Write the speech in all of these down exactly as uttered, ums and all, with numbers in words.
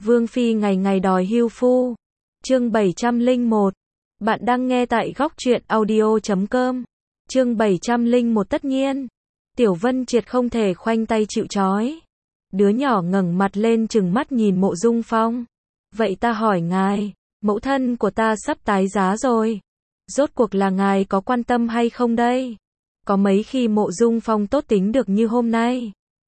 Vương phi ngày ngày đòi hưu phu. Chương bảy trăm lẻ một. Bạn đang nghe tại góc truyện audio chấm com. Chương bảy trăm lẻ một. Tất nhiên, Tiểu Vân Triệt không thể khoanh tay chịu trói. Đứa nhỏ ngẩng mặt lên trừng mắt nhìn Mộ Dung Phong. Vậy ta hỏi ngài, mẫu thân của ta sắp tái giá rồi. Rốt cuộc là ngài có quan tâm hay không đây? Có mấy khi Mộ Dung Phong tốt tính được như hôm nay.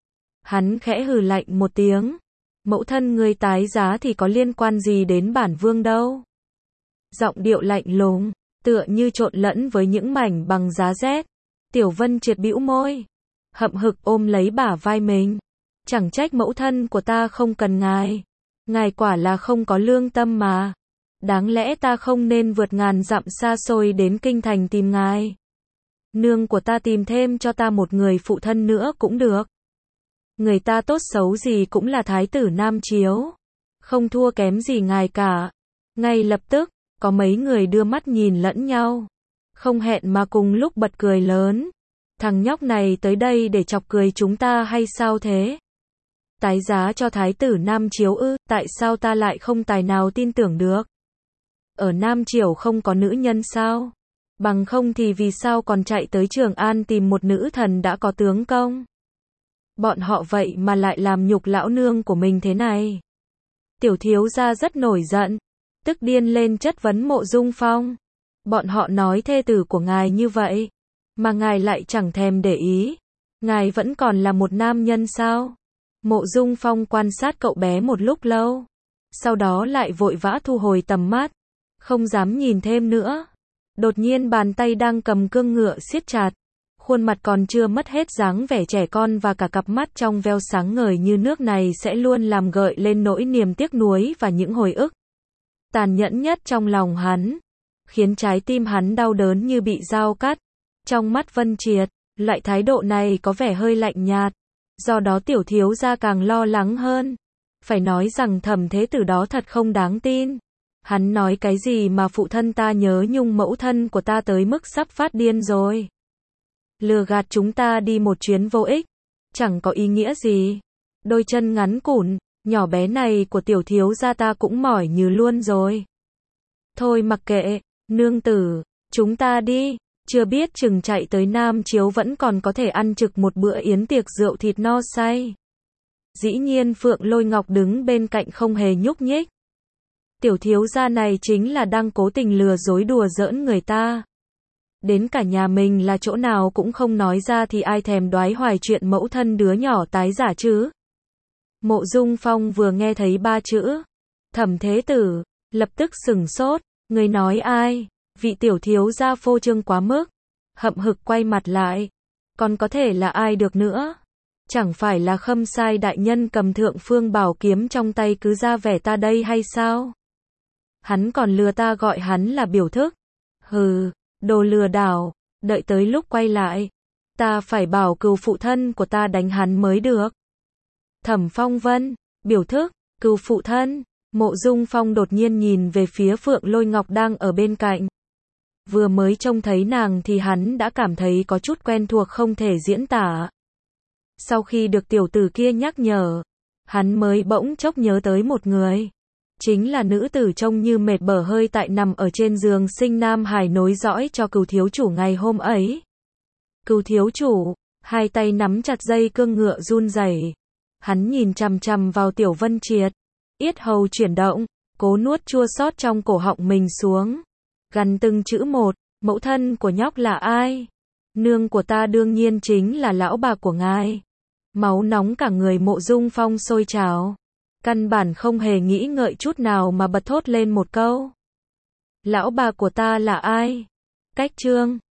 Hắn khẽ hừ lạnh một tiếng. Mẫu thân ngươi tái giá thì có liên quan gì đến bản vương đâu. Giọng điệu lạnh lùng, tựa như trộn lẫn với những mảnh bằng giá rét. Tiểu Vân Triệt bĩu môi, hậm hực ôm lấy bả vai mình. Chẳng trách mẫu thân của ta không cần ngài. Ngài quả là không có lương tâm mà. Đáng lẽ ta không nên vượt ngàn dặm xa xôi đến kinh thành tìm ngài. Nương của ta tìm thêm cho ta một người phụ thân nữa cũng được. Người ta tốt xấu gì cũng là thái tử Nam Chiếu. Không thua kém gì ngài cả. Ngay lập tức, có mấy người đưa mắt nhìn lẫn nhau. Không hẹn mà cùng lúc bật cười lớn. Thằng nhóc này tới đây để chọc cười chúng ta hay sao thế? Tái giá cho thái tử Nam Chiếu ư, tại sao ta lại không tài nào tin tưởng được? Ở Nam Triều không có nữ nhân sao? Bằng không thì vì sao còn chạy tới Trường An tìm một nữ thần đã có tướng công? Bọn họ vậy mà lại làm nhục lão nương của mình thế này. Tiểu thiếu gia rất nổi giận, tức điên lên chất vấn Mộ Dung Phong. Bọn họ nói thê tử của ngài như vậy, mà ngài lại chẳng thèm để ý. Ngài vẫn còn là một nam nhân sao? Mộ Dung Phong quan sát cậu bé một lúc lâu, sau đó lại vội vã thu hồi tầm mắt, không dám nhìn thêm nữa. Đột nhiên bàn tay đang cầm cương ngựa siết chặt, khuôn mặt còn chưa mất hết dáng vẻ trẻ con và cả cặp mắt trong veo sáng ngời như nước này sẽ luôn làm gợi lên nỗi niềm tiếc nuối và những hồi ức tàn nhẫn nhất trong lòng hắn, khiến trái tim hắn đau đớn như bị dao cắt. Trong mắt Vân Triệt, loại thái độ này có vẻ hơi lạnh nhạt, do đó tiểu thiếu gia càng lo lắng hơn. Phải nói rằng Thẩm thế tử đó thật không đáng tin. Hắn nói cái gì mà phụ thân ta nhớ nhung mẫu thân của ta tới mức sắp phát điên rồi. Lừa gạt chúng ta đi một chuyến vô ích, chẳng có ý nghĩa gì. Đôi chân ngắn cũn, nhỏ bé này của tiểu thiếu gia ta cũng mỏi như luôn rồi. Thôi mặc kệ, nương tử, chúng ta đi, chưa biết chừng chạy tới Nam Chiếu vẫn còn có thể ăn trực một bữa yến tiệc rượu thịt no say. Dĩ nhiên Phượng Lôi Ngọc đứng bên cạnh không hề nhúc nhích. Tiểu thiếu gia này chính là đang cố tình lừa dối đùa giỡn người ta. Đến cả nhà mình là chỗ nào cũng không nói ra thì ai thèm đoái hoài chuyện mẫu thân đứa nhỏ tái giả chứ. Mộ Dung Phong vừa nghe thấy ba chữ Thẩm thế tử, lập tức sửng sốt. Người nói ai? Vị tiểu thiếu gia phô trương quá mức. Hậm hực quay mặt lại. Còn có thể là ai được nữa? Chẳng phải là Khâm Sai đại nhân cầm Thượng Phương Bảo kiếm trong tay cứ ra vẻ ta đây hay sao? Hắn còn lừa ta gọi hắn là biểu thức. Hừ, đồ lừa đảo, đợi tới lúc quay lại, ta phải bảo cừu phụ thân của ta đánh hắn mới được. Thẩm Phong Vân, biểu thức, cừu phụ thân. Mộ Dung Phong đột nhiên nhìn về phía Phượng Lôi Ngọc đang ở bên cạnh. Vừa mới trông thấy nàng thì hắn đã cảm thấy có chút quen thuộc không thể diễn tả. Sau khi được tiểu tử kia nhắc nhở, hắn mới bỗng chốc nhớ tới một người. Chính là nữ tử trông như mệt bở hơi tại nằm ở trên giường sinh Nam Hải nối dõi cho cừu thiếu chủ ngày hôm ấy. Cừu thiếu chủ, hai tay nắm chặt dây cương ngựa run rẩy. Hắn nhìn chằm chằm vào Tiểu Vân Triệt, yết hầu chuyển động, cố nuốt chua xót trong cổ họng mình xuống. Gằn từng chữ một, mẫu thân của nhóc là ai? Nương của ta đương nhiên chính là lão bà của ngài. Máu nóng cả người Mộ Dung Phong sôi trào. Căn bản không hề nghĩ ngợi chút nào mà bật thốt lên một câu. Lão bà của ta là ai? Cách chương